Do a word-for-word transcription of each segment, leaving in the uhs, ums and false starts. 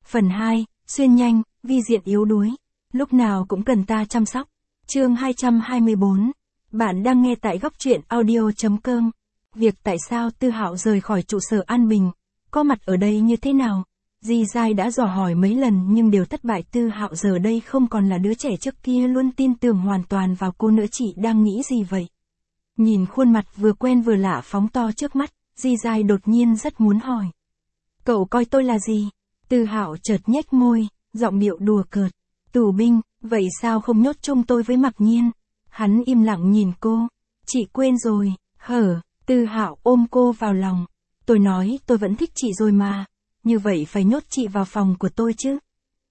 Phần hai, xuyên nhanh, vi diện yếu đuối. Lúc nào cũng cần ta chăm sóc. Chương hai trăm hai mươi bốn. Bạn đang nghe tại góc truyện audio chấm com. Việc tại sao Tư Hạo rời khỏi trụ sở An Bình, có mặt ở đây như thế nào? Di Giai đã dò hỏi mấy lần nhưng đều thất bại. Tư Hạo giờ đây không còn là đứa trẻ trước kia luôn tin tưởng hoàn toàn vào cô nữa. Chị đang nghĩ gì vậy? Nhìn khuôn mặt vừa quen vừa lạ phóng to trước mắt, Di Giai đột nhiên rất muốn hỏi. Cậu coi tôi là gì? Tư Hạo chợt nhếch môi, giọng điệu đùa cợt. Tù binh, vậy sao không nhốt chung tôi với Mặc Nhiên? Hắn im lặng nhìn cô. Chị quên rồi, hở, Tư Hạo ôm cô vào lòng. Tôi nói tôi vẫn thích chị rồi mà, như vậy phải nhốt chị vào phòng của tôi chứ.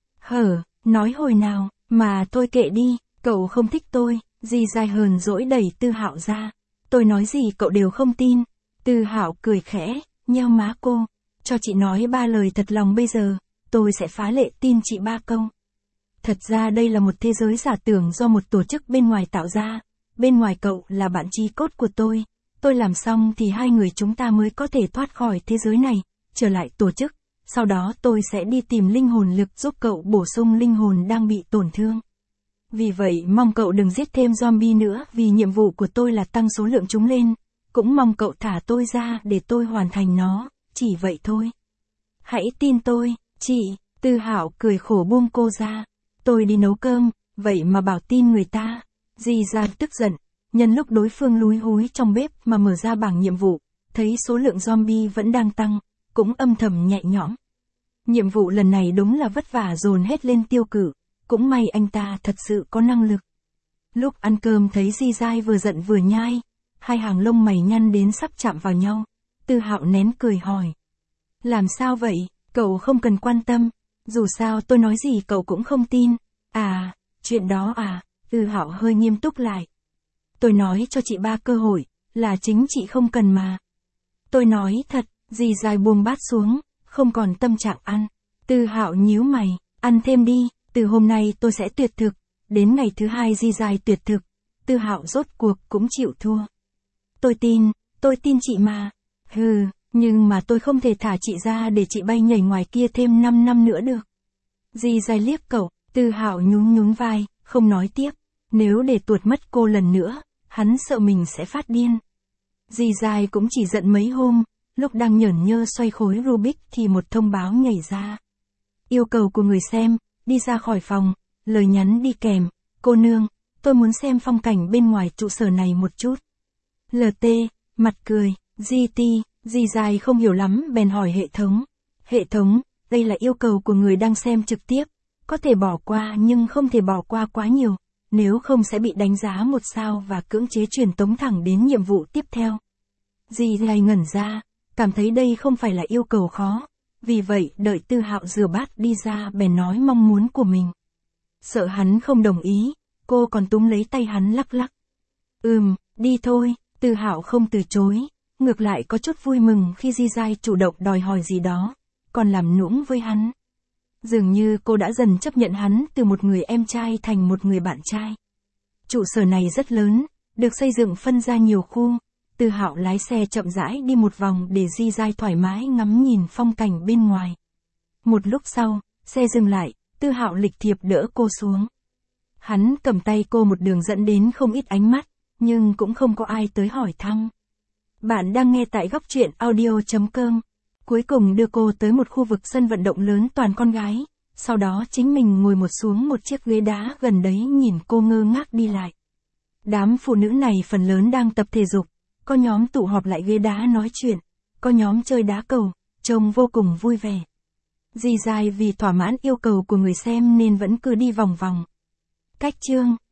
Hở, nói hồi nào, mà thôi kệ đi, cậu không thích tôi. Di Giai hờn dỗi đẩy Tư Hạo ra. Tôi nói gì cậu đều không tin. Tư Hạo cười khẽ, nheo má cô. Cho chị nói ba lời thật lòng bây giờ, tôi sẽ phá lệ tin chị ba câu. Thật ra đây là một thế giới giả tưởng do một tổ chức bên ngoài tạo ra. Bên ngoài cậu là bạn chí cốt của tôi. Tôi làm xong thì hai người chúng ta mới có thể thoát khỏi thế giới này, trở lại tổ chức. Sau đó tôi sẽ đi tìm linh hồn lực giúp cậu bổ sung linh hồn đang bị tổn thương. Vì vậy mong cậu đừng giết thêm zombie nữa vì nhiệm vụ của tôi là tăng số lượng chúng lên. Cũng mong cậu thả tôi ra để tôi hoàn thành nó, chỉ vậy thôi. Hãy tin tôi, chị. Tư Hạo cười khổ buông cô ra. Tôi đi nấu cơm, vậy mà bảo tin người ta. Di Giai tức giận, nhân lúc đối phương lúi húi trong bếp mà mở ra bảng nhiệm vụ, thấy số lượng zombie vẫn đang tăng, cũng âm thầm nhẹ nhõm. Nhiệm vụ lần này đúng là vất vả dồn hết lên Tiêu Cử, cũng may anh ta thật sự có năng lực. Lúc ăn cơm thấy Di Giai vừa giận vừa nhai, hai hàng lông mày nhăn đến sắp chạm vào nhau. Tư Hạo nén cười hỏi. Làm sao vậy, cậu không cần quan tâm, dù sao tôi nói gì cậu cũng không tin. À, chuyện đó à, Tư Hạo hơi nghiêm túc lại. Tôi nói cho chị ba cơ hội, là chính chị không cần mà. Tôi nói thật. Di Giai buông bát xuống, không còn tâm trạng ăn. Tư Hạo nhíu mày, ăn thêm đi, từ hôm nay tôi sẽ tuyệt thực. Đến ngày thứ hai Di Giai tuyệt thực, Tư Hạo rốt cuộc cũng chịu thua. Tôi tin, tôi tin chị mà. Hừ, nhưng mà tôi không thể thả chị ra để chị bay nhảy ngoài kia thêm năm năm nữa được. Di Giai liếc cậu, Tư Hạo nhún nhún vai, không nói tiếp. Nếu để tuột mất cô lần nữa, hắn sợ mình sẽ phát điên. Di Giai cũng chỉ giận mấy hôm. Lúc đang nhởn nhơ xoay khối Rubik thì một thông báo nhảy ra. Yêu cầu của người xem, đi ra khỏi phòng, lời nhắn đi kèm. Cô nương, tôi muốn xem phong cảnh bên ngoài trụ sở này một chút. lờ tê, mặt cười, giê tê, Di Giai không hiểu lắm bèn hỏi hệ thống. Hệ thống, đây là yêu cầu của người đang xem trực tiếp. Có thể bỏ qua nhưng không thể bỏ qua quá nhiều. Nếu không sẽ bị đánh giá một sao và cưỡng chế truyền tống thẳng đến nhiệm vụ tiếp theo. Di Giai ngẩn ra. Cảm thấy đây không phải là yêu cầu khó, vì vậy đợi Tư Hạo rửa bát đi ra bèn nói mong muốn của mình. Sợ hắn không đồng ý, cô còn túm lấy tay hắn lắc lắc. Ừm, đi thôi. Tư Hạo không từ chối, ngược lại có chút vui mừng khi Di Giai chủ động đòi hỏi gì đó, còn làm nũng với hắn. Dường như cô đã dần chấp nhận hắn từ một người em trai thành một người bạn trai. Trụ sở này rất lớn, được xây dựng phân ra nhiều khu. Tư Hạo lái xe chậm rãi đi một vòng để Di Giai thoải mái ngắm nhìn phong cảnh bên ngoài. Một lúc sau, xe dừng lại, Tư Hạo lịch thiệp đỡ cô xuống. Hắn cầm tay cô một đường dẫn đến không ít ánh mắt, nhưng cũng không có ai tới hỏi thăm. Bạn đang nghe tại góc truyện audio chấm com. Cuối cùng đưa cô tới một khu vực sân vận động lớn toàn con gái, sau đó chính mình ngồi một xuống một chiếc ghế đá gần đấy nhìn cô ngơ ngác đi lại. Đám phụ nữ này phần lớn đang tập thể dục. Có nhóm tụ họp lại ghế đá nói chuyện, có nhóm chơi đá cầu, trông vô cùng vui vẻ. Di Giai vì thỏa mãn yêu cầu của người xem nên vẫn cứ đi vòng vòng. Cách chương